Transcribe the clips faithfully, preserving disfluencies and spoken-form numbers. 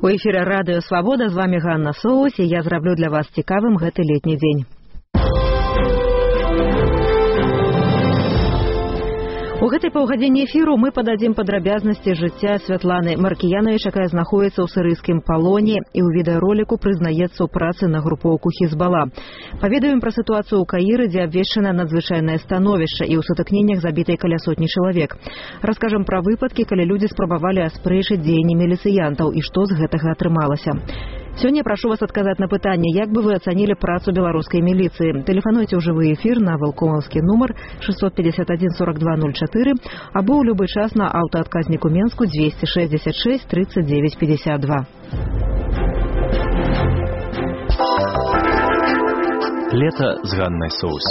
У эфире радыё Свабода, з вами Ганна Соус, і я зраблю для вас цікавым гэты летні дзень. У гэтай паўгадзіне эфіру мы пададзім падрабязнасці жыцця Святланы Маркіянавіч, якая знаходзіцца ў сірыйскім палоне і ў відэароліку прызнаецца ў працы на групоўку Хізбала. Паведаем пра сітуацыю ў Каіры, дзе абвешчана надзвычайнае становішча і ў сутыкненнях забітай каля сотні чалавек. Раскажам пра выпадкі, калі людзі спрабавалі аспрэчыць дзеянні міліцыянтаў і што з гэтага атрымалася. Сёння прашу вас адказаць на пытанне, як бы вы ацанілі працу беларускай міліцыі. Тэлефануйце ў жывы эфір на валкомаўскі нумар шестьсот пятьдесят один сорок два ноль четыре або ў любы час на аўтаадказніку Менску двести шестьдесят шесть тридцать девять пятьдесят два. Лето з Ганнай Соус.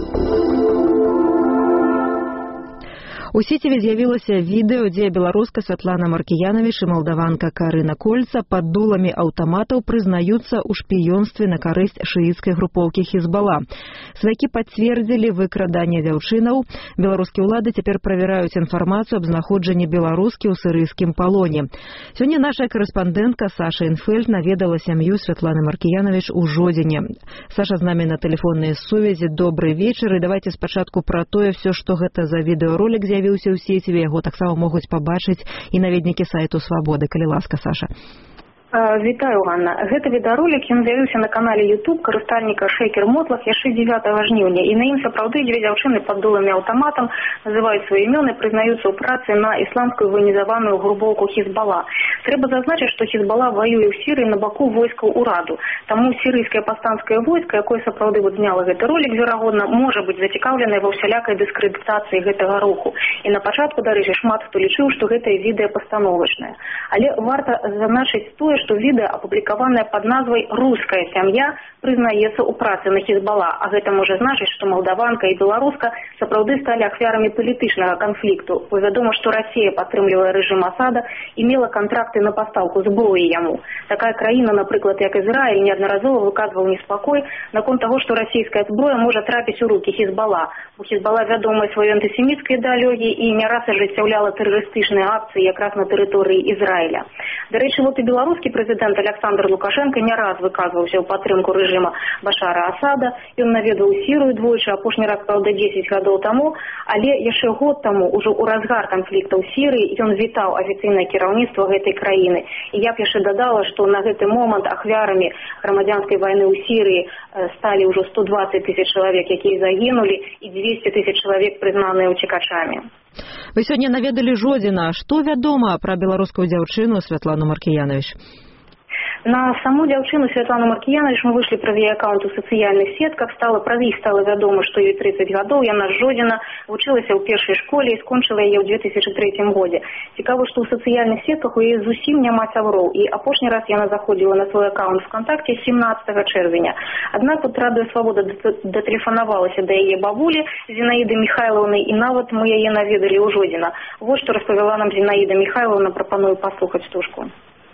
У сеціве з'явілася відэо, дзе беларуска Святлана Маркіянавіч і малдаванка Карына Кольца пад дуламі аўтаматаў прызнаюцца ў шпіёнстве на карысць шыіцкай групоўкі Хізбала. Сваякі пацвердзілі выкраданне дзяўчынаў. Беларускія ўлады цяпер правяраюць інфармацыю аб знаходжанні беларускі ў сірыйскім палоне. Сёння наша карэспандэнтка Саша Інфельд наведала сям'ю Святланы Маркіянавіч у Жодзіне. Саша з намі на тэлефоннай сувязі. Добрый вечар, і давайте спачатку пра тое все, што гэта за відэаролік з'явіўся у сеціве, яго таксама могуць пабачыць і наведнікі сайту Свабоды. Калі ласка, Саша. Вітаю, Ганна. Гэта відеаролік, ён з'явіўся на канале YouTube карыстальніка Шейкер Мотлах яшчэ дзевятага жніўня. І на ім сапраўды дзве дзяўчыны пад дуламі аўтаматам называюць свае імёны, прызнаюцца ў працы на ісламскую военізаваную групоўку Хізбала. Трэба зазначыць, што Хізбала ваюе ў Сірыі на баку войскаў ураду. Таму сірыйскае паўстанцкае войска, якое сапраўды вот зняла гэты ролік, верагодна, можа быць зацікаўленае ва ўсялякай дыскрэдытацыі гэтага руху. І на пачатку, дарэчы, шмат хто лічыў, што гэтае відэа пастановачнае. Але варта зазначыць тое, што відэа, апублікаванае пад назвай «Руская сям'я», прызнаецца ў працы на Хізбала, а гэта можа значыць, што малдаванка і беларуска сапраўды сталі ахвярамі палітычнага канфлікту. Бо вядома, што Расія, падтрымлівае рэжым Асада, і мела кантракты на пастаўку зброі яму. Такая краіна, напрыклад, як Ізраіль, неаднаразова выказваў неспакой наконт таго, што расійская зброя можа трапіць у рукі Хізбала. Бо Хізбала вядомая сваёй антысеміцкай ідэалогіяй і не раз ажыццяўляла тэрарыстычныя акцыі якраз на тэрыторыі Ізраіля. Дарэчы, вот і беларускі прэзідэнт Александр Лукашенко не раз выказваўся ў падтрымку рэжыма Башара Асада. Ён наведаў Сірыю двойчы, апошні раз, праўда, дзесяць гадоў таму, але яшчэ год таму, ужо ў разгар канфліктаў Сірыі, ён вітаў афіцыйнае кіраўніцтва гэтай краіны. І я б яшчэ дадала, што на гэты момант ахвярамі грамадзянскай вайны ў Сірыі сталі ўжо сто двадцать тысяч чалавек, якія загінулі, і двести тысяч чалавек прызнаныя ўцекачамі. Вы сёння наведалі Жодзіна. Што вядома пра беларускую дзяўчыну Святлану Маркіянавіч? На саму дзяўчыну Святлану Маркіянавіч мы выйшлі праз яе аккаунт у сацыяльных сетках. Стала праз іх стала вядома, што ёй тридцать гадоў. Яна з Жодзіна, вучылася ў першай школе і скончыла яе ў две тысячы трэцім годзе. Цікава, што ў сацыяльных сетках у яе зусім няма сяброў. І апошні раз яна заходзіла на свой аккаунт ВКонтакте семнадцатага чэрвеня. Аднак вот радыё Свабода датэлефанавалася да яе бабулі Зінаіды Міхайлаўны, і нават мы яе наведалі ў Жодзіна. Вот што распавяла нам Зінаіда Міхайлаўна, прапаную паслухаць стужку.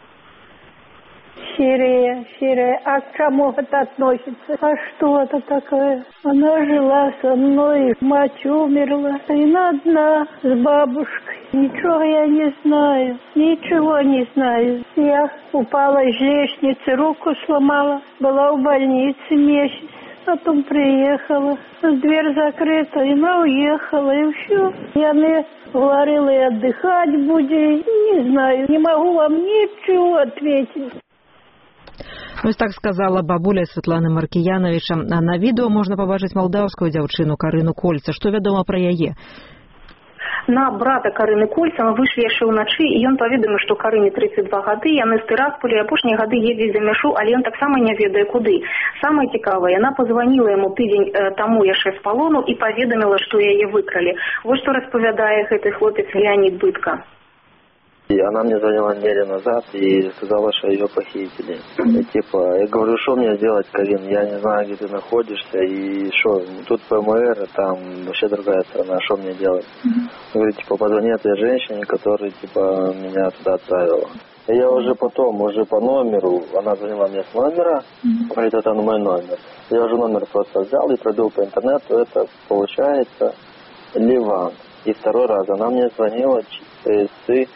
Сирия, Сирия, а к кому это относится? А что это такое? Она жила со мной, мать умерла, и она одна с бабушкой. Ничего я не знаю, ничего не знаю. Я упала из лестницы, руку сломала, была в больнице месяц. Потом приехала, дверь закрыта, и она уехала, и все. Я мне говорила, и отдыхать будем, не знаю, не могу вам ничего ответить. Ось так сказала бабуля Святланы Маркіянавіча. На відэо можна пабачыць малдаўскую дзяўчыну Карыну Кольца. Што вядома пра яе? На брата Карыны Кольца мы выйшлі яшчэ ўначы, і ён паведаміў, што Карыне тридцать два гады, яны з Тырасполя, апошнія гады ездзіць за мяжу, але ён таксама не ведае куды. Самае цікавае, яна пазваніла яму тыдзень э, таму яшчэ з палону і паведаміла, што яе выкралі. Вот што распавядае гэты хлопец Леонид Бытко. И она мне звонила неделю назад и сказала, что ее похитили. И, типа, я говорю, что мне делать, Карин? Я не знаю, где ты находишься. И что, тут ПМР, там вообще другая страна, что мне делать? Mm-hmm. Говорю, типа, позвони этой женщине, которая, типа, меня туда отправила. И я уже потом, уже по номеру, она звонила мне с номера, mm-hmm. говорит, это мой номер. Я уже номер просто взял и пробил по интернету, это получается Ливан. И второй раз она мне звонила часы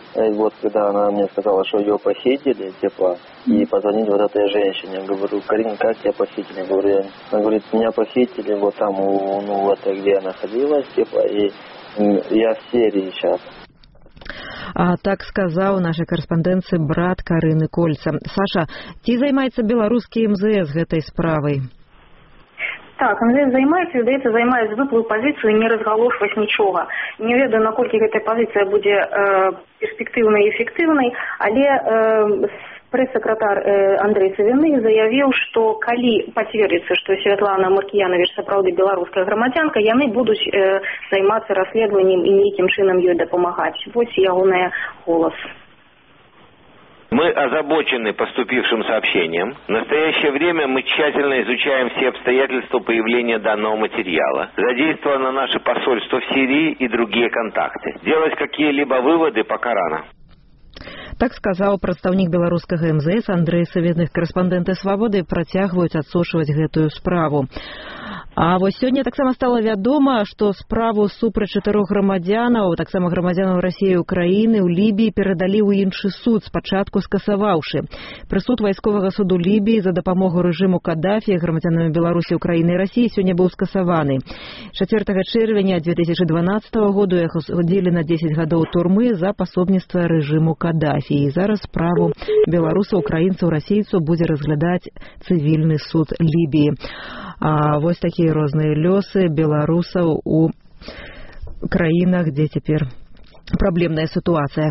И вот когда она мне сказала, что ее похитили, типа, и позвонить вот этой женщине, я говорю, Карин, как тебя похитили? Я говорю, я... Она говорит, меня похитили вот там, у, ну, вот где я находилась, типа, и я в Сирии сейчас. А так сказаў нашай карэспандэнцыі брат Карыны Кольца. Саша, ці займаецца беларускі эм зэ эс гэтай справай? Так, эм зэ эс займаецца, здаецца, займае звыклую пазіцыю не разгалошваць нічога. Не ведаю, наколькі гэтая пазіцыя будзе э, перспектыўнай і эфектыўнай, але э, прэс-сакратар э, Андрэй Савіны заявіў, што калі пацвердзіцца, што Святлана Маркіянавіч сапраўды беларуская грамадзянка, яны будуць э, займацца расследаваннем і нейкім чынам ёй дапамагаць. Вось ягоны голас. Мы озабочены поступившим сообщением. В настоящее время мы тщательно изучаем все обстоятельства появления данного материала. Задействовано наше посольство в Сирии и другие контакты. Делать какие-либо выводы пока рано. Так сказаў прадстаўнік беларускага эм зэ эс Андрэй Савіны. Карэспандэнты «Свабоды» працягваюць адсочваць гэтую справу. А вось сёння таксама стала вядома, што справу супраць чатырох грамадзянаў, таксама грамадзянаў Расіі і Украіны ў Лібіі перадалі ў іншы суд, спачатку скасаваўшы. Прысуд вайсковага суду Лібіі за дапамогу рэжыму Каддафі грамадзянамі Беларусі, Украіны і Расіі сёння быў скасаваны. чацвёртага чэрвеня две тысячы дванаццатага году яго судзілі на дзесяць гадоў турмы за пасобніцтва рэжыму Каддафі. І зараз справу беларусаў, украінцаў, расійцаў будзе разглядаць цывільны суд Лібіі. А вось такія розныя лёсы беларусаў у краінах, дзе цяпер праблемная сітуацыя.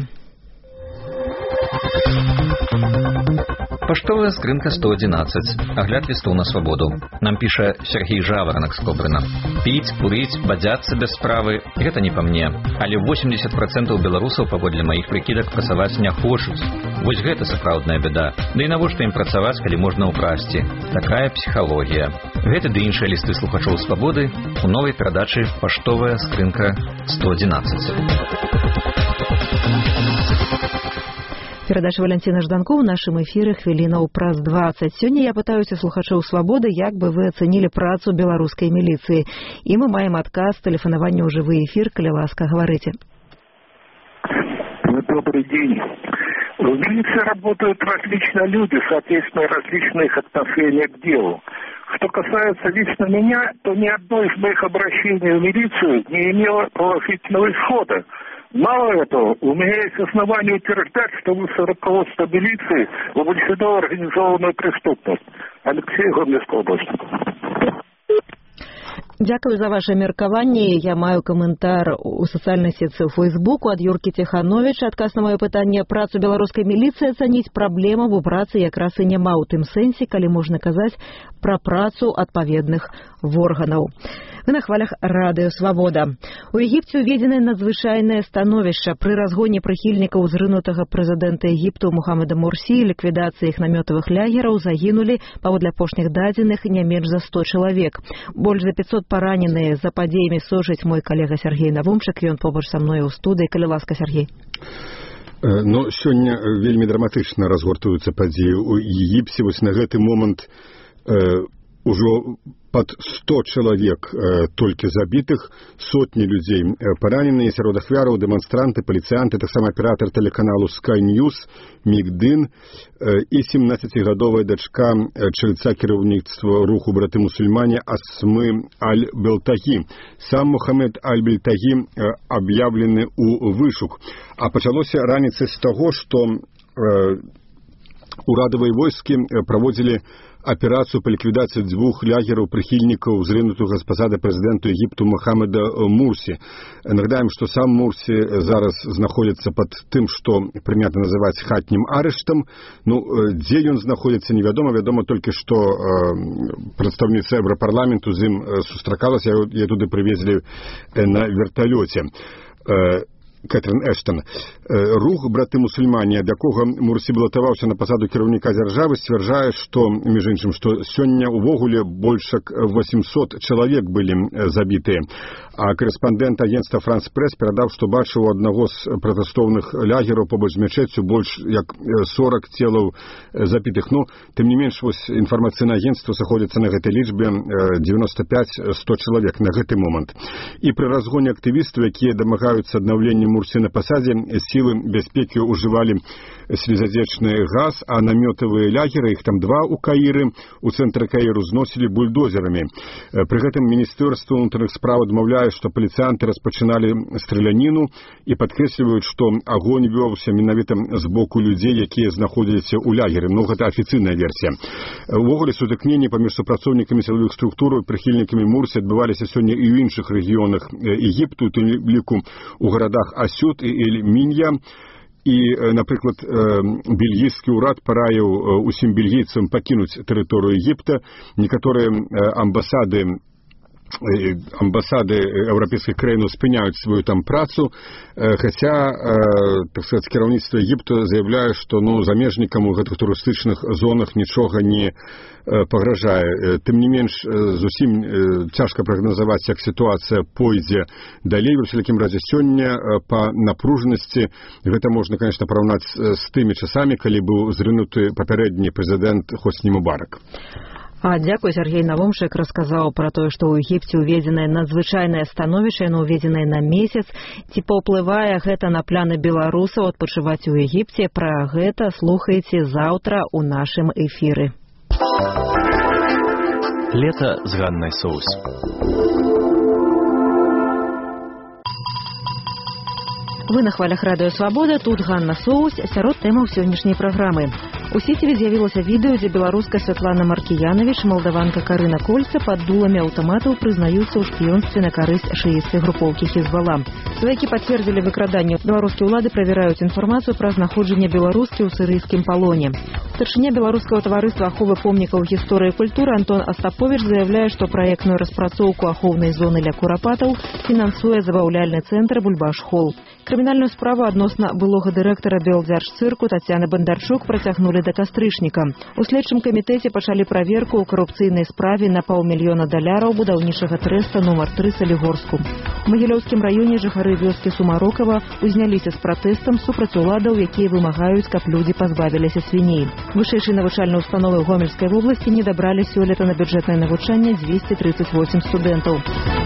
Паштовая скрынка сто одиннадцать. Агляд лістоў на свабоду. Нам піша Сергей Жаваранак з Кобрына. Піць, курыць, бадзяцца без справы – гэта не па мне. Але восемьдесят процентов беларусаў, паводле маіх прыкідак, працаваць не хочуць. Вось гэта сапраўдная бяда. Да і навошта ім працаваць, калі можна ўкрасці? Такая псіхалогія. Гэты ды іншыя лісты слухачоў свабоды у новай перадачы «Паштовая скрынка сто одиннадцать». Перадача Валянціна Жданко ў нашым эфіры хвілінаў праз дваццаць. Сёння я пытаюся слухачоў свабоды, як бы вы ацэнілі працу беларускай міліцыі. І мы маем адказ тэлефанавання ў жывы эфір, калі ласка, гаварыце. Добрый день. В милиции работают различные люди, соответственно, различные их отношения к делу. Что касается лично меня, то ни одно из моих обращений в милицию не имело положительного исхода. Мало этого, у меня есть основания утверждать, что высшее руководство милиции вовлечено в организованную преступность. Алексей, Гомельская область. Дзякую за ваше меркаванне. Я маю каментар у сацыяльнай сетцы ў Фейсбуку ад Юркі Ціхановіча. Адказ на маё пытанне: працу беларускай міліцыі ацаніць праблема, бо працы якраз і няма ў тым сэнсе, калі можна казаць пра працу адпаведных органаў. Вы на хвалях радыё «Свабода». У Егіпце уведзена надзвычайнае становішча. Пры разгоне прыхільнікаў зрынутага прэзідэнта Егіпту Мухаммеда Мурсі і ліквідацыі іх намётавых лягераў загінулі, паводле апошніх дадзеных, не менш за сто чалавек. Больш за пятьсот параненыя. За падзеямі сочыць мой калега Сергей Навумчык, ён побач са мной у студыі. Калі ласка, Сергей. Ну, сёння вельмі драматычна разгортваюцца падзеі ў Егіпце. Вось на гэты момант э, ужо пад сто чалавек э, толькі забітых, сотні людзей э, параненыя, сярод ахвяраў дэманстранты, паліцыянты, таксама аператар тэлеканалу Sky News Мигдин э, і семнаццацігадовая дачка э, чальца кіраўніцтва руху браты мусульмане Асмы Аль-Белтагі. Сам Мухаммед Аль-Белтагі э, аб'яўлены ў вышук. А пачалося раніцай з таго, што э, урадавыя войскі праводзілі аперацыю па ліквідацыі дзвюх лягераў прыхільнікаў зрынутага з пасады прэзідэнту Егіпту Мухаммеда Мурсі. Нагадаем, што сам Мурсі зараз знаходзіцца пад тым, што прынята называць хатнім арыштам. Ну, дзе ён знаходзіцца, невядома. Вядома толькі, што э, прадстаўніца Еўрапарламенту з ім сустракалася, яе туды прывезлі на верталёце. Э, Кэтрин Эштон. Рух браты мусульмане, ад якога Мурсі балатаваўся на пасаду кіраўніка дзяржавы, сцвярджае, што, між іншым, што сёння ўвогуле больш як восемьсот чалавек былі забітыя. А корэспандэнт агенцтва «Франс Прэс» перадаў, што бачыў у аднаго з пратэстоўных лягераў побач з мечэццю больш як сорок целаў забітых. Ну, тым не менш, вось інфармацыйнае агенцтва сыходзіцца на гэтай лічбе девяносто пять сто чалавек на гэты момант. І пры разгоне актывістаў, якія дамагаюцца аднаўлення Мурсе на пасадзе сілы бяспекі ўжывалі слезадзечны газ, а намётавыя лягеры, іх там два ў Каіры, у цэнтры Каіру зносілі бульдозерамі. Пры гэтым Міністэрства ўнутраных спраў адмаўляе, што паліцыянты распачыналі страляніну і падкрэсліваюць, што агонь вёўся менавіта з боку людзей, якія знаходзіліся ў лягеры. Ну, гэта афіцыйная версія. Увогуле сутыкненні паміж супрацоўнікамі сілавых структур і прыхільнікамі Мурсі адбываліся сёння і ў іншых рэгіёнах Егіпту, у тым ліку у гарадах Асюд і Эль-Мінья. І, напрыклад, бельгійскі ўрад параіў усім бельгійцам пакінуць тэрыторыю Егіпта. Некаторыя амбасады амбасады еўрапейскіх краінаў спыняюць сваю там працу, хаця, так сказаць, кіраўніцтва Егіпта заяўляе, што ну, замежнікам у гэтых турыстычных зонах нічога не пагражае. Тым не менш, зусім цяжка прагназаваць, як сітуацыя пойдзе далей. У всякім разе сёння па напружанасці гэта можна, конечно, параўнаць з тымі часамі, калі быў зрынуты папярэдні прэзідэнт Хосні Мубарак. А дзякуй, Сергей Навомшык расказаў пра тое, што ў Егіпце ўведзенае надзвычайнае становішча, яно ўведзенае на месяц. Ці паўплывае гэта на пляны беларусаў адпачываць у Егіпце? Пра гэта слухайце заўтра ў нашым эфіры. Лето з Ганнай Соус. Вы на хвалях Радыё Свабода, тут Ганна Соус, сярод тэмаў сённяшняй праграмы. У сеціве з'явілася відэо, дзе беларуска Святлана Маркіянавіч, малдаванка Карына Кольца пад дуламі аўтаматаў прызнаюцца ў шпіёнстве на карысць шыіцкай групоўкі Хізбала. Сваякі пацвердзілі выкраданне. Беларускія ўлады правяраюць інфармацыю пра знаходжанне беларускі ў сірыйскім палоне. Старшыня беларускага таварыства аховы помнікаў гісторыі і культуры Антон Астаповіч заяўляе, што праектную распрацоўку ахоўнай зоны для курапатаў фінансуе забаўляльны цэнтр Бульбаш-Холл. Крымінальную справу адносна былога дырэктара Белдзяржцырку Тацяны Бандарчук працягнулі да кастрычніка. У следчым камітэце пачалі праверку ў карупцыйнай справе на паўмільёна даляраў будаўнічага трэста нумар тры Салігорску. У Магілёўскім раёне жыхары вёскі Сумарокава узняліся з пратэстам супраць уладаў, якія вымагаюць, каб людзі пазбавіліся свіней. Вышэйшай навучальнай установы ў Гомельскай вобласці не дабралі сёлета на бюджэтнае навучанне дзвесце трыццаць восем студэнтаў.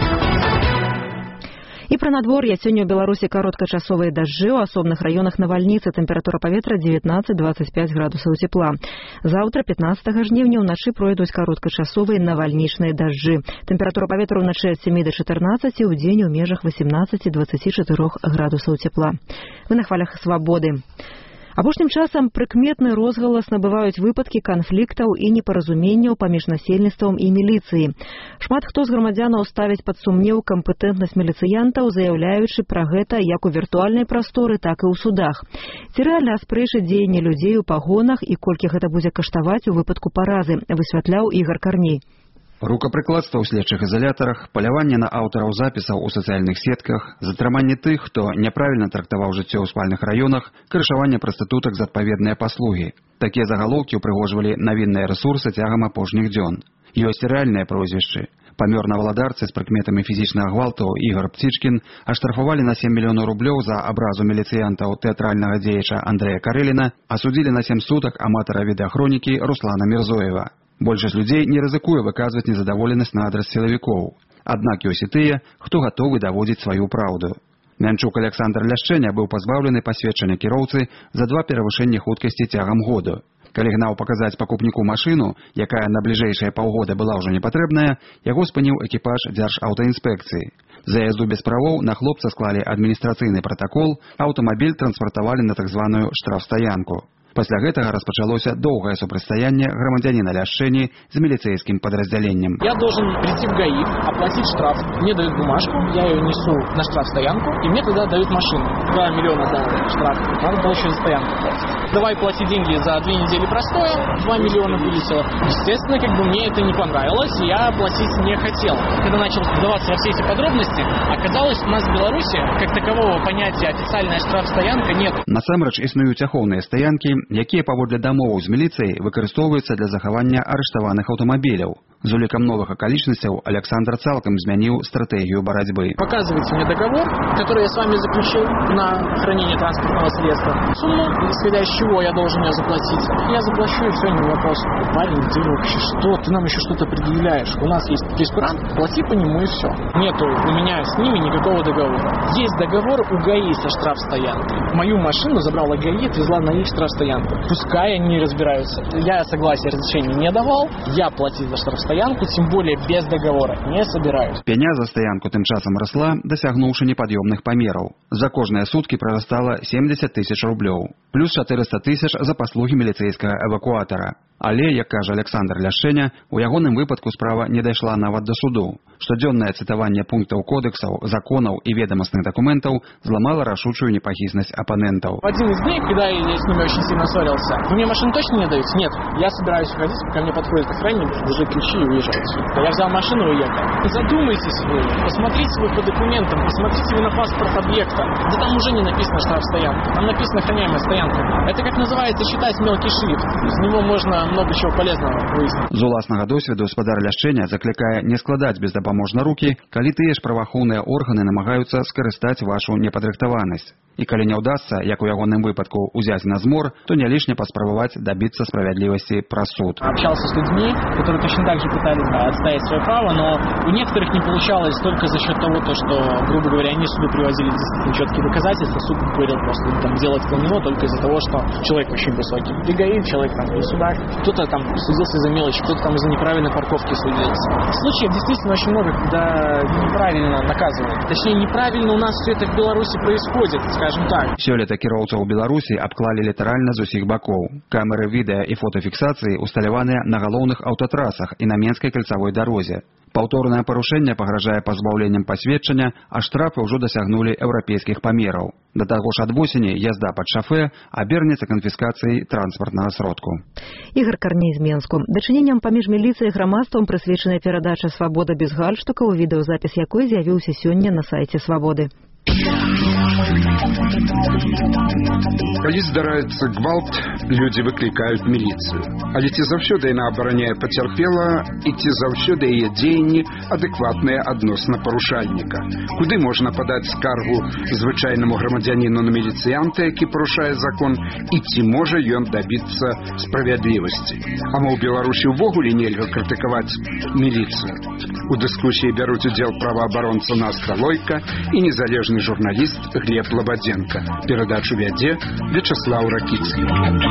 І пра надвор'е. Сёння ў Беларусі кароткачасовыя дажджы, у асобных раёнах навальніцы, тэмпература паветра дзевятнаццаць дваццаць пяць градусаў цепла. Заўтра, пятнаццатага жніўня, ўначы пройдуць кароткачасовыя навальнічныя дажджы. Тэмпература паветра ўначы ад сямі да чатырнаццаці, у дзень у межах васемнаццаць дваццаць чатыры градусаў цепла. Вы на хвалях Свабоды. Апошнім часам прыкметны розгалас набываюць выпадкі канфліктаў і непаразуменняў паміж насельніцтвам і міліцыяй. Шмат хто з грамадзянаў ставіць пад сумнеў кампетэнтнасць міліцыянтаў, заяўляючы пра гэта як у віртуальнай прасторы, так і ў судах. Ці рэальна аспрэчыць дзеянні людзей у пагонах і колькі гэта будзе каштаваць у выпадку паразы, высвятляў Ігар Карней. Рукапрыкладства ў следчых изолятарах, паляванне на аўтараў запісаў у сацыяльных сетках, затрыманне тых, хто няправільна трактаваў жыццё ў спальных раёнах, крышаванне прастытутак за адпаведныя паслугі. Такія загалоўкі ўпрыгожвалі навінныя рэсурсы цягам апошніх дзён. Ёсць рэальныя прозвішчы. Памёр на валадарцы з прыкметамі фізічнага гвалту Ігор Пцічкін аштрафавалі на сем мільёнаў рублёў за абразу міліцыянтаў тэатральнага дзеяча Андрэя Карэліна, асудзілі на сем сутак аматара відэахронікі Руслана Мірзоева. Большасць людзей не рызыкуе выказваць незадаволенасць на адрас сілавікоў. Аднак ёсць і тыя, хто гатовы даводзіць сваю праўду. Мянчук Александр Ляшчэня быў пазбаўлены пасведчання кіроўцы за два перавышэння хуткасці цягам году. Калі гнаў паказаць пакупніку машыну, якая на бліжэйшыя паўгода была ўжо непатрэбная, яго спыніў экіпаж дзяржаўтаінспекцыі. За язду без правоў на хлопца склалі адміністрацыйны пратакол, аўтамабіль транспартавалі на так званую штрафстаянку. Пасля гэтага распачалося доўгае супрацьстаянне грамадзяніна Ляшчэні з міліцейскім падраздзяленнем. Я должен прийти в ГАИ, оплатить штраф. Мне дают бумажку, я ее несу на штрафстоянку, и мне тогда дают машину. два миллиона за штраф. Надо было еще за стоянку платить. Давай плати деньги за две недели простоя, два миллиона вылетело. Естественно, как бы мне это не понравилось, и я платить не хотел. Когда начал вдаваться во все эти подробности, оказалось, у нас в Беларуси как такового понятия официальная штрафстоянка нет. Насамрэч існуюць ахоўныя стаянкі, якія паводле дамоваў з міліцыяй выкарыстоўваюцца для захавання арыштаваных аўтамабіляў. З улікам новых акалічнасцяў Александр цалкам змяніў стратэгію барацьбы. Показывайте мне договор, который я с вами заключил на хранение транспортного средства. Сумму, исходя из чего я должен ее заплатить. Я заплачу, и все, не вопрос. Парень, ты вообще что? Ты нам еще что-то предъявляешь. У нас есть прескурант, плати по нему и все. Нету у меня с ними никакого договора. Есть договор у ГАИ со штрафстоянкой. Мою машину забрала ГАИ, отвезла на их штрафстоянку. Пускай они разбираются. Я согласия разрешения не давал. Я платить за штрафстоянку, тем более без договора, не собираюсь. Пеня за стаянку тым часам расла, дасягнуўшы непад'ёмных памераў. За кожныя суткі прарастала семьдесят тысяч рублёў. Плюс четыреста тысяч за паслугі міліцэйскага эвакуатара. Але, як кажа Александр Ляшчэня, у ягоным выпадку справа не дайшла нават да суду. Штодзённае цытаванне пунктаў кодексаў, законаў і ведомостных документаў зламала рашучую непахіснасць апонентаў. В один из дней, когда я с ними очень сильно ссорился, вы мне машину точно не даете? Нет. Я собираюсь уходить, ко мне подходит охранник, уже ключи и уезжает. Я взял машину и уехал. Задумайтесь вы, посмотрите вы по документам, посмотрите вы на паспорт объекта. Да там уже не написано штрафстоянка, там написано охраняемая стоянка. Это, как называется, читать мелкий шрифт. Из него можно много чего полезного выяснить. З уласнага досведу спадар Ляшчэня заклікае не складаць бездапаможна рукі, калі тыя ж праваахоўныя органы намагаюцца скарыстаць вашу непадрыхтаванасць. І калі не ўдасца, як у ягоным выпадку, узяць на змор, то не лишне паспрабаваць добиться справядлівасці праз суд. Общался с людьми, которые точно так же пытались да, отстоять свое право, но у некоторых не получалось только за счет того, то, что, грубо говоря, они суду привозили действительно четкие доказательства, суд говорил просто там, делать это него только из-за того, что человек очень высокий. И ГАИ, человек там и суда, кто-то там судился за мелочь, кто-то там из-за неправильной парковки судился. Случаев действительно очень много, когда неправильно наказывают. Точнее, неправильно у нас все это в Беларуси происходит, скажем так. Сёлета кіроўцаў Беларусі абклалі літаральна з усіх бакоў. Камеры відэа і фотафіксацыі усталяваныя на галоўных аўтатрасах і на Менскай кальцавой дарозе. Паўторнае парушэнне пагражае пазбаўленнем пасведчання, а штрафы ўжо дасягнулі еўрапейскіх памераў. Да таго ж ад восені язда пад шафе абернецца канфіскацыяй транспартнага сродку. Ігор Карней з Менску. Дачыненням паміж міліцыяй і грамадствам прысвечаная перадача «Свабода без гальштукаў», відэазапіс якой з'явіўся сёння на сайце «Свабоды». Калі здараецца гвалт, людзі выклікаюць міліцыю. Але ці заўсёды яна абараняе пацярпела і ці заўсёды яе дзеянні адэкватныя адносна парушальніка? Куды можна падаць скаргу звычайнаму грамадзяніну на міліцыянта, які парушае закон, і ці можа ён дабіцца справядлівасці? А мо ў Беларусі ўвогуле нельга крытыкаваць міліцыю? У дыскусіі бяруць удзел праваабаронца Настя Лойка і незалежны журналіст Глеб Лабадзенко. Перадачу вядзе Вячеслав Ракицкий.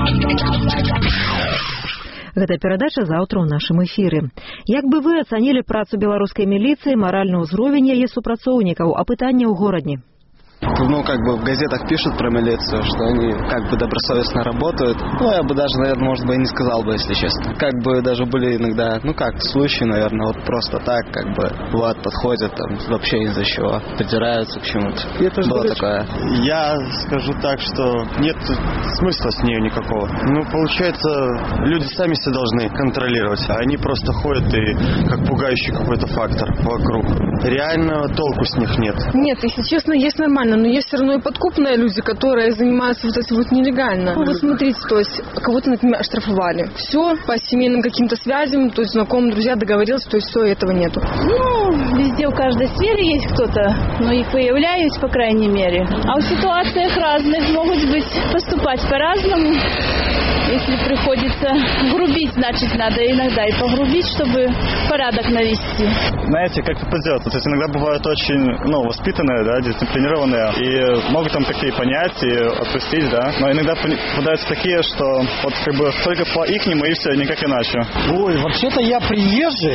Гэта перадача заўтра ў нашым эфіры. Як бы вы ацанілі працу беларускай міліцыі, маральны ўзровень яе супрацоўнікаў, апытанне ў горадні? Ну, как бы в газетах пишут про милицию, что они как бы добросовестно работают. Ну, я бы даже, наверное, может быть, и не сказал бы, если честно. Как бы даже были иногда, ну как, случаи, наверное, вот просто так, как бы, вот, подходят, там, вообще ни за чего, придираются к чему-то. Было такое. Я скажу так, что нет смысла с ней никакого. Ну, получается, люди сами себя должны контролировать, а они просто ходят и как пугающий какой-то фактор вокруг. Реально толку с них нет. Нет, если честно, есть нормально. Но есть все равно и подкупные люди, которые занимаются вот этим вот нелегально. Ну, вот смотрите, то есть кого-то, например, оштрафовали. Все, по семейным каким-то связям, то есть знакомым, друзья договорились, то есть все, этого нету. Ну, везде в каждой сфере есть кто-то, но их выявляют, по крайней мере. А в ситуациях разных могут быть поступать по-разному. Если приходится грубить, значит, надо иногда и погрубить, чтобы порядок навести. Знаете, как это сделать? Вот иногда бывают очень, ну, воспитанные, да, дисциплинированные, и могут там как-то и понять, и отпустить, да. Но иногда попадаются такие, что вот как бы только по ихнему и все, никак иначе. Ой, вообще-то я приезжий,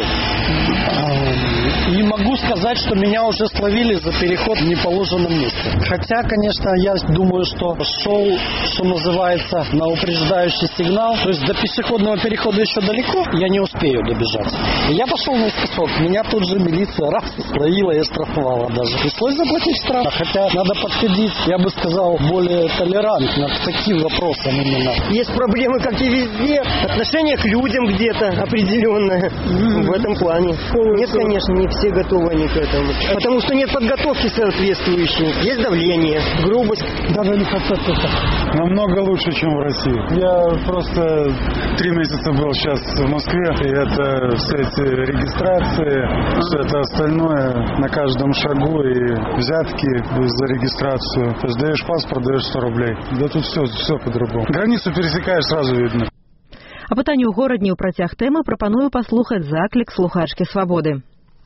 и могу сказать, что меня уже словили за переход в неположенном месте. Хотя, конечно, я думаю, что шел, что называется, на упреждающий сигнал, то есть до пешеходного перехода еще далеко, я не успею добежать. Я пошел наискосок, меня тут же милиция раз словила и штрафовала даже. Пришлось заплатить штраф, хотя надо подходить, я бы сказал, более толерантно к таким вопросам именно. Есть проблемы, как и везде, отношение к людям где-то определенное mm-hmm. в этом плане. Нет, конечно, не все готовы они к этому. Потому что нет подготовки соответствующей. Есть давление, грубость. Даже не хотят это. Намного лучше, чем в России. Я просто три месяца был сейчас в Москве, и это все эти регистрации, все это остальное на каждом шагу, и взятки за регистрацию. То есть даешь паспорт, даешь сто рублей. Да тут все, все по-другому. Границу пересекаешь, сразу видно. А пытанне ў горадні ў працяг тэмы прапаную паслухаць заклік слухачкі «Свабоды».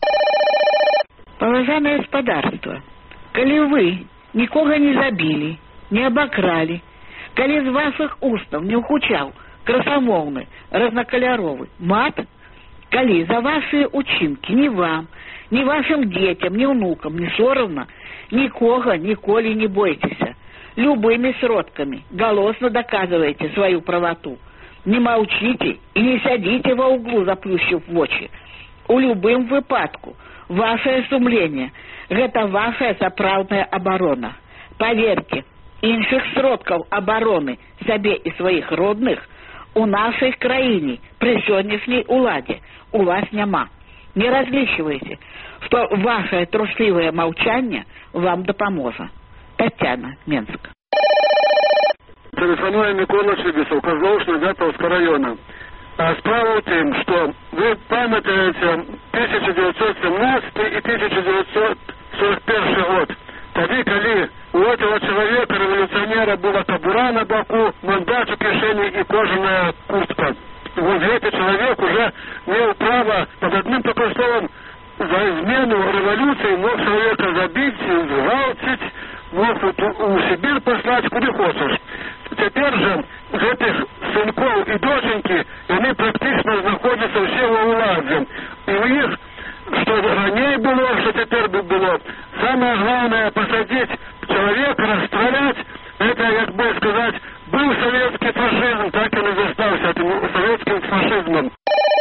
Паважанае гаспадарства, калі вы нікога не забілі, не абакралі, калі з вашых устаў не ўгучаў красамоўны, разнакаляровы мат, калі за вашыя ўчынкі ні вам, ні вашым дзецям, ні ўнукам не сорамна, нікога ніколі не бойцеся. Любымі сродкамі галосна даказваеце сваю правату. Не молчите и не сядите во углу, заплющив вочи. У любым выпадку ваше сумление – это ваша сапраўдная оборона. Поверьте, іншых сродкаў обороны себе и своих родных у нашей краине при сегодняшней уладе у вас няма. Не различивайте, что ваше трусливое молчание вам допоможет. Татьяна, Менск. Телефонує Микола Чибісов, Козловшний, Дятовського району. А справа в тім, що ви пам'ятаєте тисяча дев'ятсот сімнадцятий і тисяча дев'ятсот сорок перший год. Тоді, коли у цього чоловіка, революціонера, була кобура на боку, мандат у кишені і кожаная куртка. Вот этот человек уже имел право под одним только словом за измену революции мог человека забить, сгвалтить, мог у Сибирь послать, куда хочешь. Теперь же этих сынков и доченьки, они практически находятся все во уладе. И у них, что ранее было, что теперь было, самое главное посадить человека, расстрелять, это, как бы сказать, был советский фашизм, так и не застался этим советским фашизмом.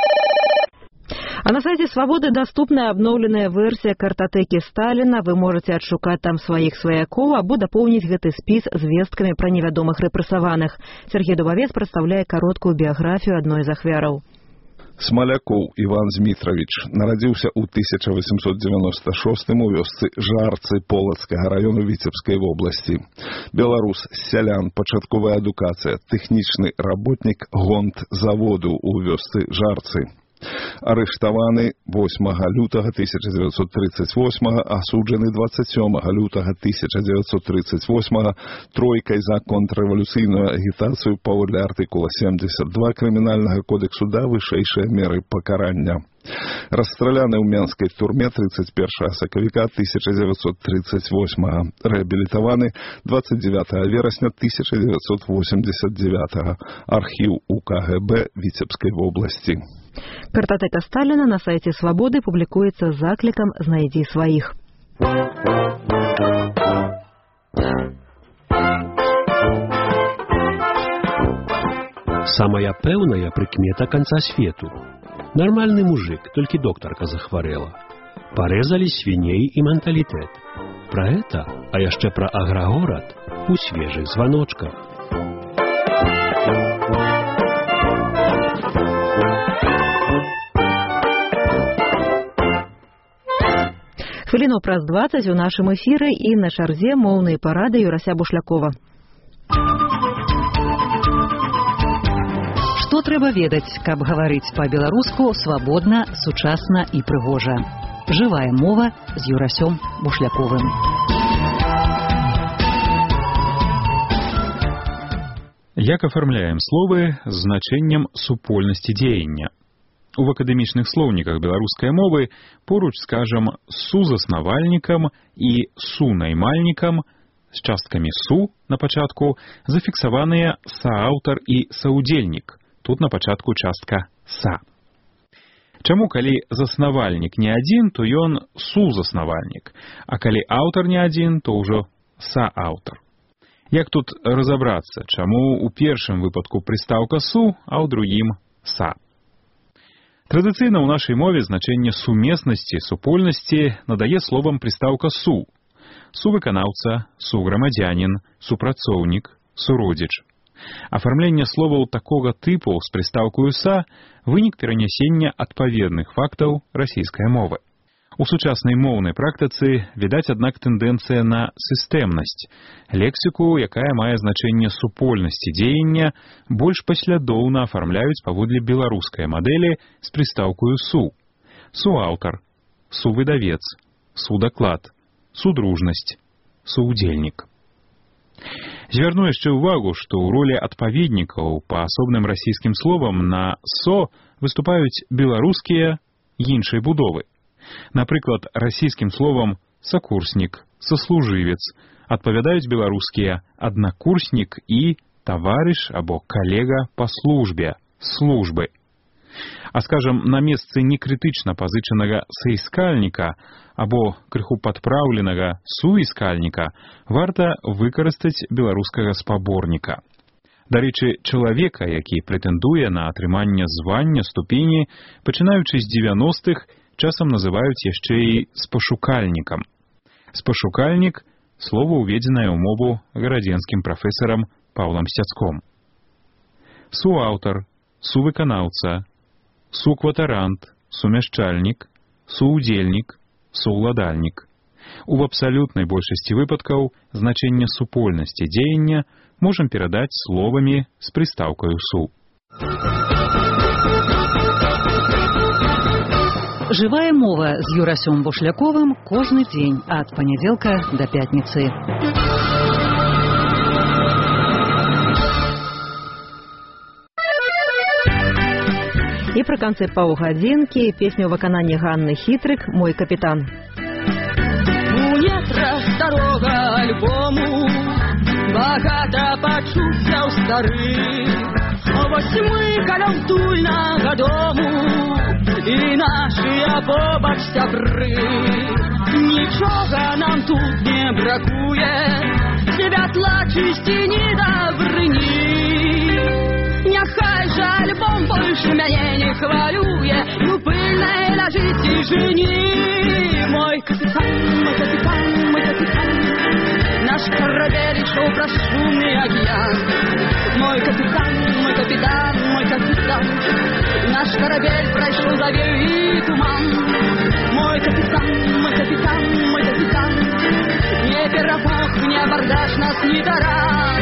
А на сайте «Свободы» доступна обновленная версия картотеки Сталина. Вы можете отшукать там своих сваяков, або дополнить гэты спіс звесткамі пра невядомых рэпрэсаваных. Сергей Дубовец прадстаўляе кароткую біяграфію адной з ахвяраў. Смалякоў Іван Змітравіч нарадзіўся ў тысяча восемьсот девяносто шостым у вёсцы Жарцы Полацкага раёну Віцебскай вобласці. Беларус, сялян, пачатковая адукацыя, тэхнічны работнік гонт-заводу ў вёсцы Жарцы. Арыштаваны восьмага лютага тысяча девятьсот тридцать восьмага, асуджаны двадцать сёмага лютага тысяча девятьсот тридцать восьмага тройкай за контррэвалюцыйную агітацыю паводле артыкула семьдесят два крымінальнага кодексу да вышэйшыя меры пакарання. Расстраляны ў менскай турме тридцать первого сакавіка тысяча девятьсот тридцать восьмага, рэабілітаваны двадцать девятого верасня тысяча девятьсот восемьдесят девятого. Архіў у ка гэ бэ Віцебскай вобласці. Картотека Сталина на сайте «Свободы» публикуется с закликом «Знайди своих». Самая пэўная прыкмета конца свету. Нормальный мужик, только докторка захворела. Порезали свиней и менталитет. Про это, а яшчэ про агрогород у свежих звоночках. Хвіліну праз двадцать у нашым эфіры і на чарзе моўныя парады Юрася Бушлякова. Што трэба ведаць, каб гаварыць па-беларуску свабодна, сучасна і прыгожа. Жывая мова з Юрасём Бушляковым. Як афармляем словы з значэннем супольнасці дзеяння? У акадэмічных слоўніках беларускай мовы поруч, скажам, сузаснавальнікам і сунаймальнікам з часткамі су на пачатку зафіксаваныя сааўтар і саўдзельнік. Тут на пачатку частка са. Чаму, калі заснавальнік не адзін, то ён сузаснавальнік, а калі аўтар не адзін, то ўжо сааўтар. Як тут разабрацца, чаму ў першым выпадку прыстаўка су, а ў другім са? Традыцыйна ў нашай мове значэнне сумеснасці, супольнасці надае словам прыстаўка су. Сувыканаўца, суграмадзянін, супрацоўнік, суродзіч. Афармленне словаў такога тыпу з прыстаўкаю са – вынік перанясення адпаведных фактаў расійскай мовы. У сучаснай моўнай практыцы відаць, аднак, тэндэнцыя на сістэмнасць. Лексіку, якая мае значэнне супольнасці дзеяння, больш паслядоўна афармляюць паводле беларускай мадэлі з прыстаўкаю «су». Суаўтар, сувыдавец, судаклад, судружнасць, суудзельнік. Звярну яшчэ ўвагу, што ў ролі адпаведнікаў па асобным расійскім словам на «со» выступаюць беларускія іншай будовы. Напрыклад, расійскім словам «сакурснік», «саслужывец» адпавядаюць беларускія «аднакурснік» і «таварыш» або «калега па службе», «службы». А, скажам, на месцы некрытычна пазычанага «саіскальніка» або крыху падпраўленага «суіскальніка» варта выкарыстаць беларускага спаборніка. Дарэчы, чалавека, які прэтэндуе на атрыманне звання, ступені, пачынаючы з дзевяностых, часам называюць яшчэ і спашукальнікам. Спашукальнік – слова, уведзенае ў мову гарадзенскім прафесарам Паўлам Сцяцком. Суаўтар, сувыканаўца, сукватарант, сумяшчальнік, суудзельнік, сууладальнік. У абсалютнай большасці выпадкаў значэнне супольнасці дзеяння можам перадаць словамі з прыстаўкаю «су». Жывая мова з Юрасём Бушляковым кожны дзень ад панядзелка да пятніцы. І пры канцы паўгадзінкі песня ў выкананні Ганны Хітрык «Мой капітан». У нетрах старога альбому багата пачуццяў старых. Вось мы каля утульнага дому і нашыя побач сябры. Нічога нам тут не бракуе, святла, чысціні, дабрыні. Няхай жа альбом больш мяне не хвалюе, і ў пыльнай ляжыць цішыні. Мой капітан, мой капітан, мой капітан, наш карабель ішоў праз шумны акіян. Мой капітан, мой капітан, мой капітан, наш карабель прайшоў завею і туман. Мой капітан, мой капітан, мой капітан, не перапох, не абардаж нас ні таран.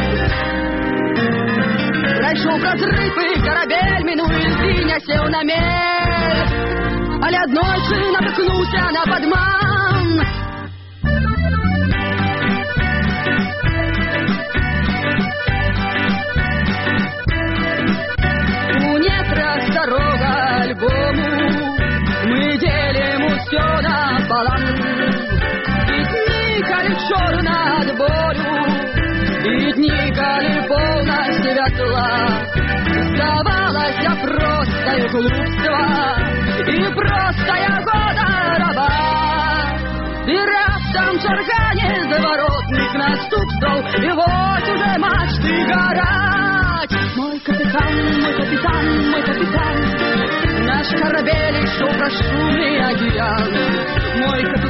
Прайшоў праз рыфы карабель, мінуе льды, не сеў на мель, але аднойчы натыкнуўся на падман. У нетрах старога альбому мы делім усё напалам. І дні, калі чорна ад болю, і дні, калі поўна святла, здавалася простае глупства і простая года раба. І раптам чаргане заворотных наступстваў, і вось уже мачты гараць. Мой капітан, мой капітан, мой капітан, наш карабель ішоў праз шумны акіян. Мой капітан,